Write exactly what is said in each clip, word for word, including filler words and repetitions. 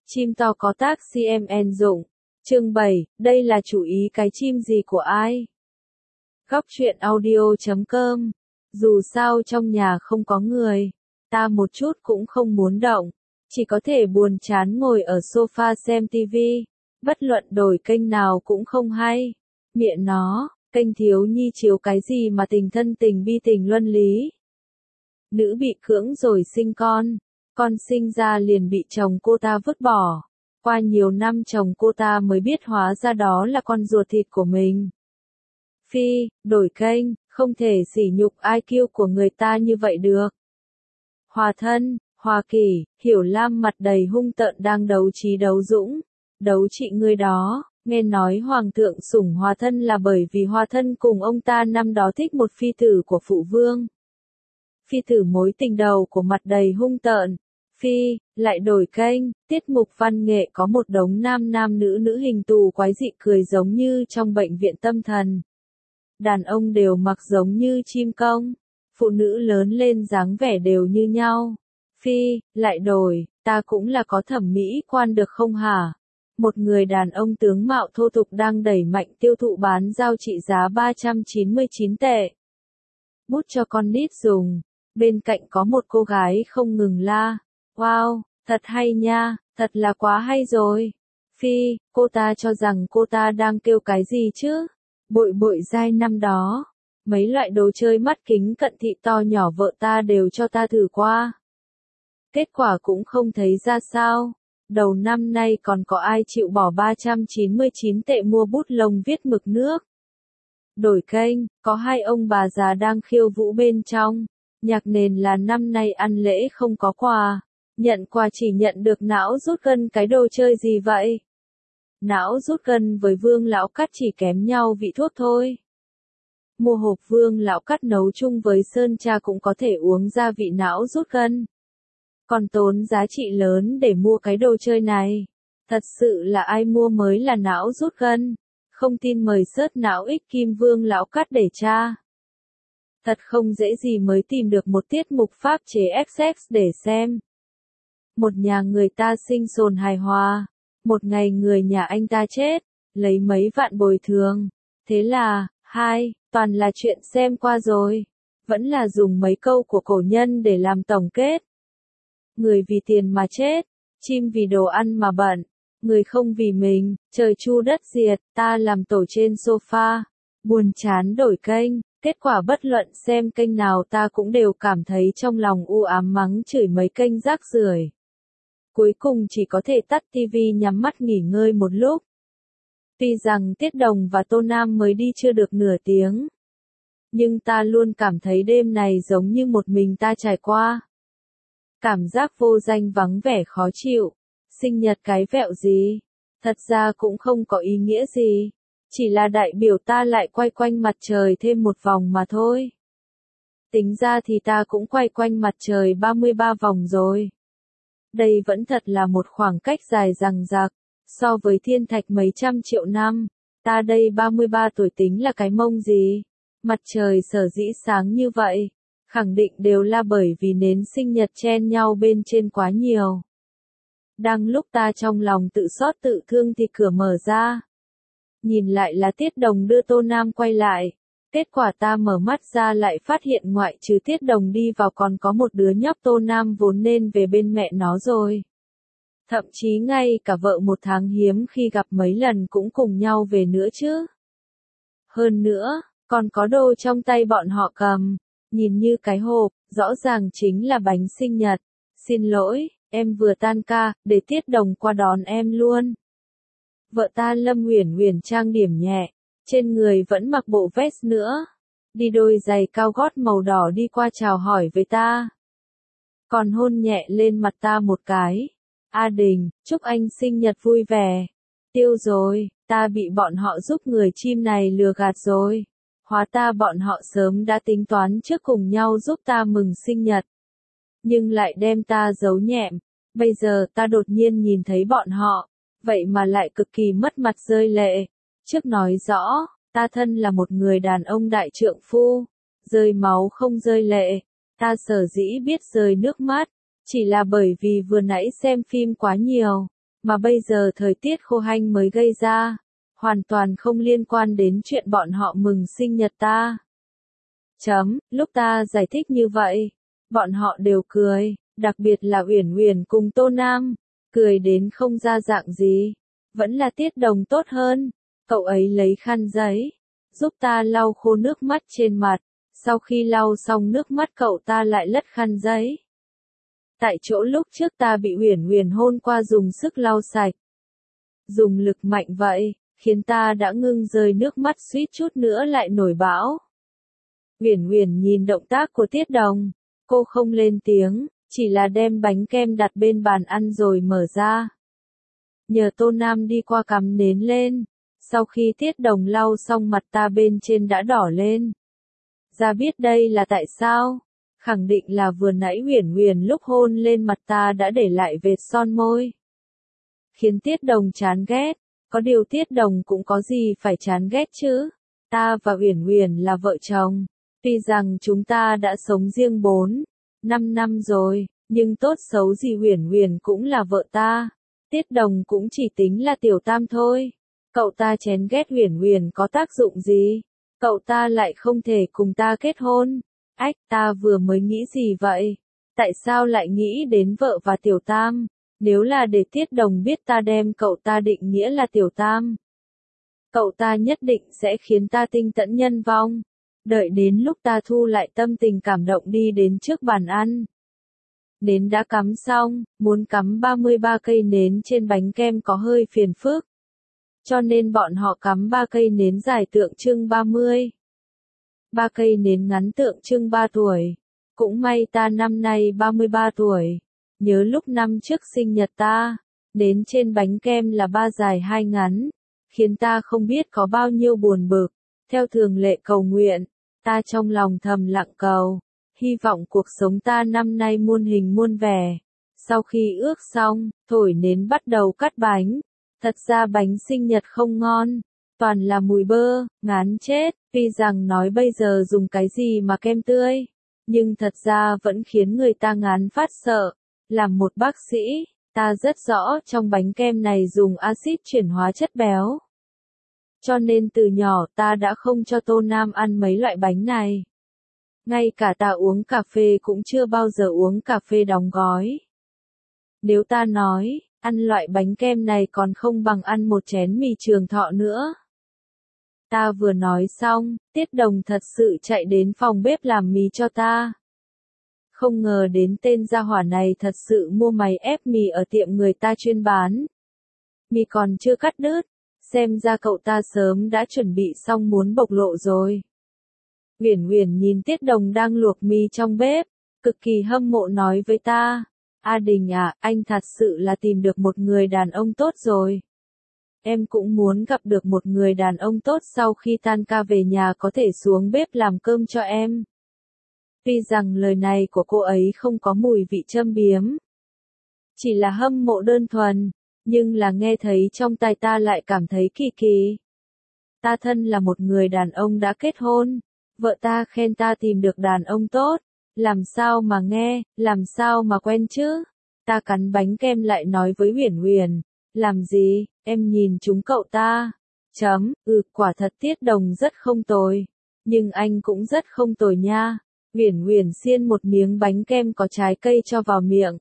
Chim to có tác xê em en dụng. Chương bảy, đây là chủ ý cái chim gì của ai? Góc truyện audio chấm com. Dù sao trong nhà không có người, ta một chút cũng không muốn động, chỉ có thể buồn chán ngồi ở sofa xem tivi, bất luận đổi kênh nào cũng không hay. Mẹ nó, kênh thiếu nhi chiếu cái gì mà tình thân tình bi tình luân lý. Nữ bị cưỡng rồi sinh con, con sinh ra liền bị chồng cô ta vứt bỏ. Qua nhiều năm chồng cô ta mới biết hóa ra đó là con ruột thịt của mình. Phi, đổi kênh, không thể sỉ nhục i kiu của người ta như vậy được. Hòa thân, Hoa Kỳ, Hiểu Lam mặt đầy hung tợn đang đấu trí đấu dũng. Đấu trị người đó, nghe nói hoàng thượng sủng Hòa thân là bởi vì Hòa thân cùng ông ta năm đó thích một phi tử của phụ vương. Phi tử mối tình đầu của mặt đầy hung tợn. Phi, lại đổi kênh, tiết mục văn nghệ có một đống nam nam nữ nữ hình tù quái dị cười giống như trong bệnh viện tâm thần. Đàn ông đều mặc giống như chim công, phụ nữ lớn lên dáng vẻ đều như nhau. Phi, lại đổi, ta cũng là có thẩm mỹ quan được không hả? Một người đàn ông tướng mạo thô tục đang đẩy mạnh tiêu thụ bán dao trị giá ba trăm chín mươi chín tệ. Bút cho con nít dùng, bên cạnh có một cô gái không ngừng la. Wow, thật hay nha, thật là quá hay rồi. Phi, cô ta cho rằng cô ta đang kêu cái gì chứ? Bội bội dai năm đó, mấy loại đồ chơi mắt kính cận thị to nhỏ vợ ta đều cho ta thử qua. Kết quả cũng không thấy ra sao. Đầu năm nay còn có ai chịu bỏ ba trăm chín mươi chín tệ mua bút lông viết mực nước. Đổi kênh, có hai ông bà già đang khiêu vũ bên trong. Nhạc nền là năm nay ăn lễ không có quà. Nhận quà chỉ nhận được não rút gân, cái đồ chơi gì vậy? Não rút gân với vương lão cắt chỉ kém nhau vị thuốc thôi. Mua hộp vương lão cắt nấu chung với sơn tra cũng có thể uống ra vị não rút gân. Còn tốn giá trị lớn để mua cái đồ chơi này. Thật sự là ai mua mới là não rút gân. Không tin mời search não ích kim vương lão cắt để tra. Thật không dễ gì mới tìm được một tiết mục pháp chế ép ích để xem. Một nhà người ta sinh sồn hài hòa. Một ngày người nhà anh ta chết, lấy mấy vạn bồi thường. Thế là, hai, toàn là chuyện xem qua rồi. Vẫn là dùng mấy câu của cổ nhân để làm tổng kết. Người vì tiền mà chết, chim vì đồ ăn mà bận. Người không vì mình, trời chu đất diệt, ta làm tổ trên sofa. Buồn chán đổi kênh, kết quả bất luận xem kênh nào ta cũng đều cảm thấy trong lòng u ám mắng chửi mấy kênh rác rưởi. Cuối cùng chỉ có thể tắt tivi nhắm mắt nghỉ ngơi một lúc. Tuy rằng Tiết Đồng và Tô Nam mới đi chưa được nửa tiếng, nhưng ta luôn cảm thấy đêm này giống như một mình ta trải qua. Cảm giác vô danh vắng vẻ khó chịu. Sinh nhật cái vẹo gì? Thật ra cũng không có ý nghĩa gì. Chỉ là đại biểu ta lại quay quanh mặt trời thêm một vòng mà thôi. Tính ra thì ta cũng quay quanh mặt trời ba mươi ba vòng rồi. Đây vẫn thật là một khoảng cách dài dằng dặc. So với thiên thạch mấy trăm triệu năm, ta đây ba mươi ba tuổi tính là cái mông gì? Mặt trời sở dĩ sáng như vậy, khẳng định đều là bởi vì nến sinh nhật chen nhau bên trên quá nhiều. Đang lúc ta trong lòng tự xót tự thương thì cửa mở ra. Nhìn lại là Tiết Đồng đưa Tô Nam quay lại. Kết quả ta mở mắt ra lại phát hiện ngoại trừ Tiết Đồng đi vào còn có một đứa nhóc Tô Nam vốn nên về bên mẹ nó rồi. Thậm chí ngay cả vợ một tháng hiếm khi gặp mấy lần cũng cùng nhau về nữa chứ. Hơn nữa, còn có đồ trong tay bọn họ cầm. Nhìn như cái hộp, rõ ràng chính là bánh sinh nhật. Xin lỗi, em vừa tan ca, để Tiết Đồng qua đón em luôn. Vợ ta Lâm Uyển Uyển trang điểm nhẹ, trên người vẫn mặc bộ vest nữa. Đi đôi giày cao gót màu đỏ đi qua chào hỏi với ta. Còn hôn nhẹ lên mặt ta một cái. A Đình, chúc anh sinh nhật vui vẻ. Tiêu rồi, ta bị bọn họ giúp người chim này lừa gạt rồi. Hóa ta bọn họ sớm đã tính toán trước cùng nhau giúp ta mừng sinh nhật. Nhưng lại đem ta giấu nhẹm. Bây giờ ta đột nhiên nhìn thấy bọn họ. Vậy mà lại cực kỳ mất mặt rơi lệ. Trước nói rõ, ta thân là một người đàn ông đại trượng phu. Rơi máu không rơi lệ. Ta sở dĩ biết rơi nước mắt. Chỉ là bởi vì vừa nãy xem phim quá nhiều. mà bây giờ thời tiết khô hanh mới gây ra, hoàn toàn không liên quan đến chuyện bọn họ mừng sinh nhật ta. Chấm, lúc ta giải thích như vậy, bọn họ đều cười, đặc biệt là Uyển Uyển cùng Tô Nam, cười đến không ra dạng gì, vẫn là Tiết Đồng tốt hơn, cậu ấy lấy khăn giấy, giúp ta lau khô nước mắt trên mặt, sau khi lau xong nước mắt cậu ta lại lất khăn giấy. Tại chỗ lúc trước ta bị Uyển Uyển hôn qua dùng sức lau sạch. Dùng lực mạnh vậy, khiến ta đã ngưng rơi nước mắt suýt chút nữa lại nổi bão. Uyển Uyển nhìn động tác của Tiết Đồng, cô không lên tiếng, chỉ là đem bánh kem đặt bên bàn ăn rồi mở ra. Nhờ Tô Nam đi qua cắm nến lên, sau khi Tiết Đồng lau xong mặt ta bên trên đã đỏ lên. Ra biết đây là tại sao? Khẳng định là vừa nãy Uyển Uyển lúc hôn lên mặt ta đã để lại vệt son môi. Khiến Tiết Đồng chán ghét, có điều Tiết Đồng cũng có gì phải chán ghét chứ? Ta và Uyển Uyển là vợ chồng, tuy rằng chúng ta đã sống riêng bốn, năm năm rồi, nhưng tốt xấu gì Uyển Uyển cũng là vợ ta. Tiết Đồng cũng chỉ tính là tiểu tam thôi. Cậu ta chén ghét Uyển Uyển có tác dụng gì? Cậu ta lại không thể cùng ta kết hôn. Ách, ta vừa mới nghĩ gì vậy? Tại sao lại nghĩ đến vợ và tiểu tam? Nếu là để Tiết Đồng biết ta đem cậu ta định nghĩa là tiểu tam, cậu ta nhất định sẽ khiến ta tinh tẫn nhân vong. Đợi đến lúc ta thu lại tâm tình cảm động đi đến trước bàn ăn. Nến đã cắm xong, muốn cắm ba mươi ba cây nến trên bánh kem có hơi phiền phức. Cho nên bọn họ cắm ba cây nến dài tượng trưng ba mươi. Ba cây nến ngắn tượng trưng ba tuổi. Cũng may ta năm nay ba mươi ba tuổi. Nhớ lúc năm trước sinh nhật ta, nến trên bánh kem là ba dài hai ngắn, khiến ta không biết có bao nhiêu buồn bực. Theo thường lệ cầu nguyện, ta trong lòng thầm lặng cầu, hy vọng cuộc sống ta năm nay muôn hình muôn vẻ. Sau khi ước xong, thổi nến bắt đầu cắt bánh. Thật ra bánh sinh nhật không ngon, toàn là mùi bơ, ngán chết, tuy rằng nói bây giờ dùng cái gì mà kem tươi, nhưng thật ra vẫn khiến người ta ngán phát sợ. Làm một bác sĩ, ta rất rõ trong bánh kem này dùng axit chuyển hóa chất béo. Cho nên từ nhỏ ta đã không cho Tô Nam ăn mấy loại bánh này. Ngay cả ta uống cà phê cũng chưa bao giờ uống cà phê đóng gói. Nếu ta nói, ăn loại bánh kem này còn không bằng ăn một chén mì Trường Thọ nữa. Ta vừa nói xong, Tiết Đồng thật sự chạy đến phòng bếp làm mì cho ta. Không ngờ đến tên gia hỏa này thật sự mua máy ép mì ở tiệm người ta chuyên bán. Mì còn chưa cắt đứt, xem ra cậu ta sớm đã chuẩn bị xong muốn bộc lộ rồi. Uyển Uyển nhìn Tiết Đồng đang luộc mì trong bếp, cực kỳ hâm mộ nói với ta. A Đình à, anh thật sự là tìm được một người đàn ông tốt rồi. Em cũng muốn gặp được một người đàn ông tốt sau khi tan ca về nhà có thể xuống bếp làm cơm cho em. Tuy rằng lời này của cô ấy không có mùi vị châm biếm, chỉ là hâm mộ đơn thuần, nhưng là nghe thấy trong tai ta lại cảm thấy kỳ kỳ. Ta thân là một người đàn ông đã kết hôn, vợ ta khen ta tìm được đàn ông tốt, làm sao mà nghe, làm sao mà quen chứ? Ta cắn bánh kem lại nói với Uyển Uyển, làm gì, em nhìn chúng cậu ta. Chấm, ừ, quả thật Tiết Đồng rất không tồi, nhưng anh cũng rất không tồi nha. Uyển Uyển xiên một miếng bánh kem có trái cây cho vào miệng.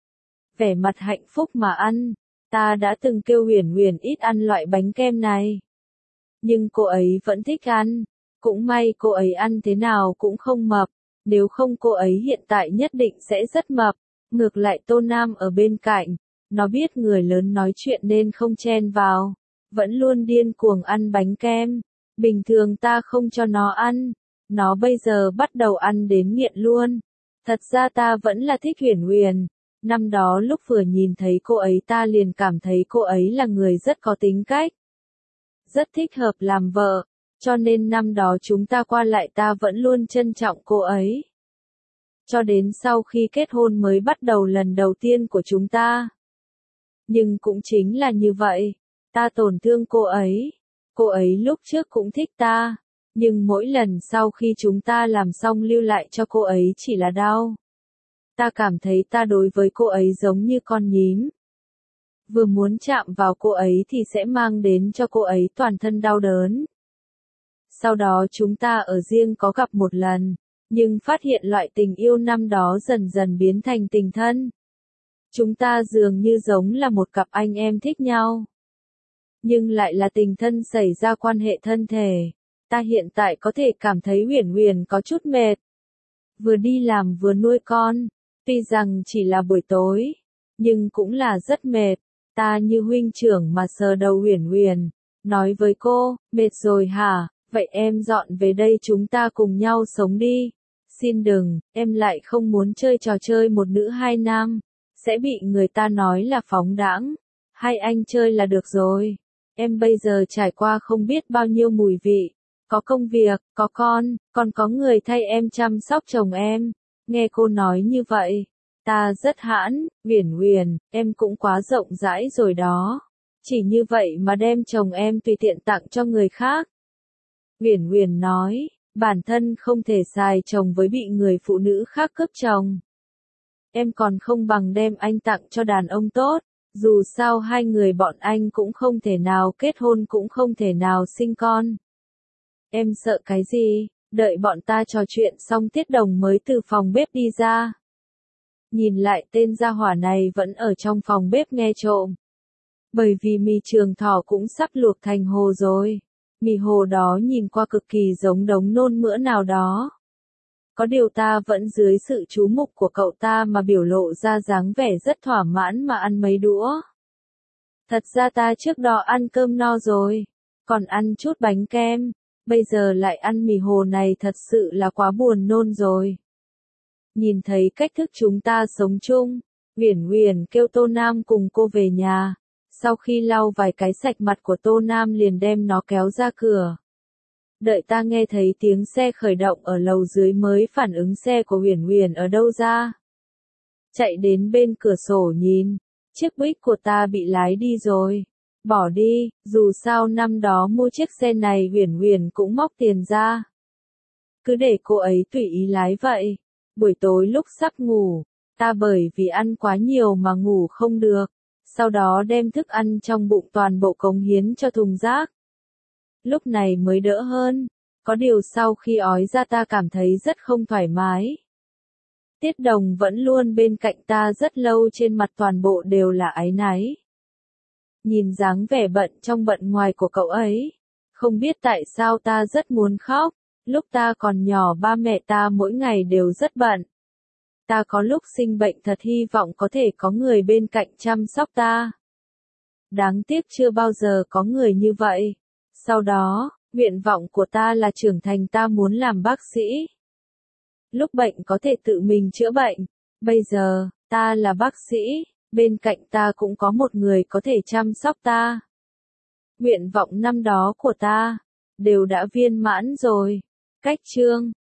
Vẻ mặt hạnh phúc mà ăn, ta đã từng kêu Uyển Uyển ít ăn loại bánh kem này. Nhưng cô ấy vẫn thích ăn, cũng may cô ấy ăn thế nào cũng không mập, nếu không cô ấy hiện tại nhất định sẽ rất mập. Ngược lại Tô Nam ở bên cạnh, nó biết người lớn nói chuyện nên không chen vào, vẫn luôn điên cuồng ăn bánh kem. Bình thường ta không cho nó ăn, nó bây giờ bắt đầu ăn đến nghiện luôn. Thật ra ta vẫn là thích Uyển Uyển. Năm đó lúc vừa nhìn thấy cô ấy ta liền cảm thấy cô ấy là người rất có tính cách, rất thích hợp làm vợ, cho nên năm đó chúng ta qua lại ta vẫn luôn trân trọng cô ấy. Cho đến sau khi kết hôn mới bắt đầu lần đầu tiên của chúng ta. Nhưng cũng chính là như vậy, ta tổn thương cô ấy. Cô ấy lúc trước cũng thích ta, nhưng mỗi lần sau khi chúng ta làm xong lưu lại cho cô ấy chỉ là đau. Ta cảm thấy ta đối với cô ấy giống như con nhím. vừa muốn chạm vào cô ấy thì sẽ mang đến cho cô ấy toàn thân đau đớn. Sau đó chúng ta ở riêng có gặp một lần, nhưng phát hiện loại tình yêu năm đó dần dần biến thành tình thân. Chúng ta dường như giống là một cặp anh em thích nhau, nhưng lại là tình thân xảy ra quan hệ thân thể. Ta hiện tại có thể cảm thấy Huyền Huyền có chút mệt. Vừa đi làm vừa nuôi con, tuy rằng chỉ là buổi tối, nhưng cũng là rất mệt. Ta như huynh trưởng mà sờ đầu Huyền Huyền, nói với cô, mệt rồi hả, vậy em dọn về đây chúng ta cùng nhau sống đi. Xin đừng, em lại không muốn chơi trò chơi một nữ hai nam, sẽ bị người ta nói là phóng đãng. Hai anh chơi là được rồi. Em bây giờ trải qua không biết bao nhiêu mùi vị, có công việc, có con, còn có người thay em chăm sóc chồng em. Nghe cô nói như vậy, ta rất hãn. Huyền Huyền, em cũng quá rộng rãi rồi đó. Chỉ như vậy mà đem chồng em tùy tiện tặng cho người khác. Huyền Huyền nói, bản thân không thể xài chồng với bị người phụ nữ khác cướp chồng. Em còn không bằng đem anh tặng cho đàn ông tốt. Dù sao hai người bọn anh cũng không thể nào kết hôn cũng không thể nào sinh con. Em sợ cái gì? Đợi bọn ta trò chuyện xong Tiết Đồng mới từ phòng bếp đi ra. Nhìn lại tên gia hỏa này vẫn ở trong phòng bếp nghe trộm. Bởi vì mì Trường Thỏ cũng sắp luộc thành hồ rồi. Mì hồ đó nhìn qua cực kỳ giống đống nôn mỡ nào đó. Có điều ta vẫn dưới sự chú mục của cậu ta mà biểu lộ ra dáng vẻ rất thỏa mãn mà ăn mấy đũa. Thật ra ta trước đó ăn cơm no rồi, còn ăn chút bánh kem, bây giờ lại ăn mì hồ này thật sự là quá buồn nôn rồi. Nhìn thấy cách thức chúng ta sống chung, Huyền Huyền kêu Tô Nam cùng cô về nhà, sau khi lau vài cái sạch mặt của Tô Nam liền đem nó kéo ra cửa. Đợi ta nghe thấy tiếng xe khởi động ở lầu dưới mới phản ứng xe của Huyền Huyền ở đâu ra. Chạy đến bên cửa sổ nhìn, chiếc Buick của ta bị lái đi rồi. Bỏ đi, dù sao năm đó mua chiếc xe này Huyền Huyền cũng móc tiền ra. Cứ để cô ấy tùy ý lái vậy. Buổi tối lúc sắp ngủ, ta bởi vì ăn quá nhiều mà ngủ không được. Sau đó đem thức ăn trong bụng toàn bộ cống hiến cho thùng rác. Lúc này mới đỡ hơn, có điều sau khi ói ra ta cảm thấy rất không thoải mái. Tiết Đồng vẫn luôn bên cạnh ta rất lâu, trên mặt toàn bộ đều là áy náy. Nhìn dáng vẻ bận trong bận ngoài của cậu ấy, không biết tại sao ta rất muốn khóc. Lúc ta còn nhỏ ba mẹ ta mỗi ngày đều rất bận. Ta có lúc sinh bệnh thật hy vọng có thể có người bên cạnh chăm sóc ta. Đáng tiếc chưa bao giờ có người như vậy. Sau đó, nguyện vọng của ta là trưởng thành ta muốn làm bác sĩ. Lúc bệnh có thể tự mình chữa bệnh. Bây giờ, ta là bác sĩ, bên cạnh ta cũng có một người có thể chăm sóc ta. Nguyện vọng năm đó của ta, đều đã viên mãn rồi. Cách chương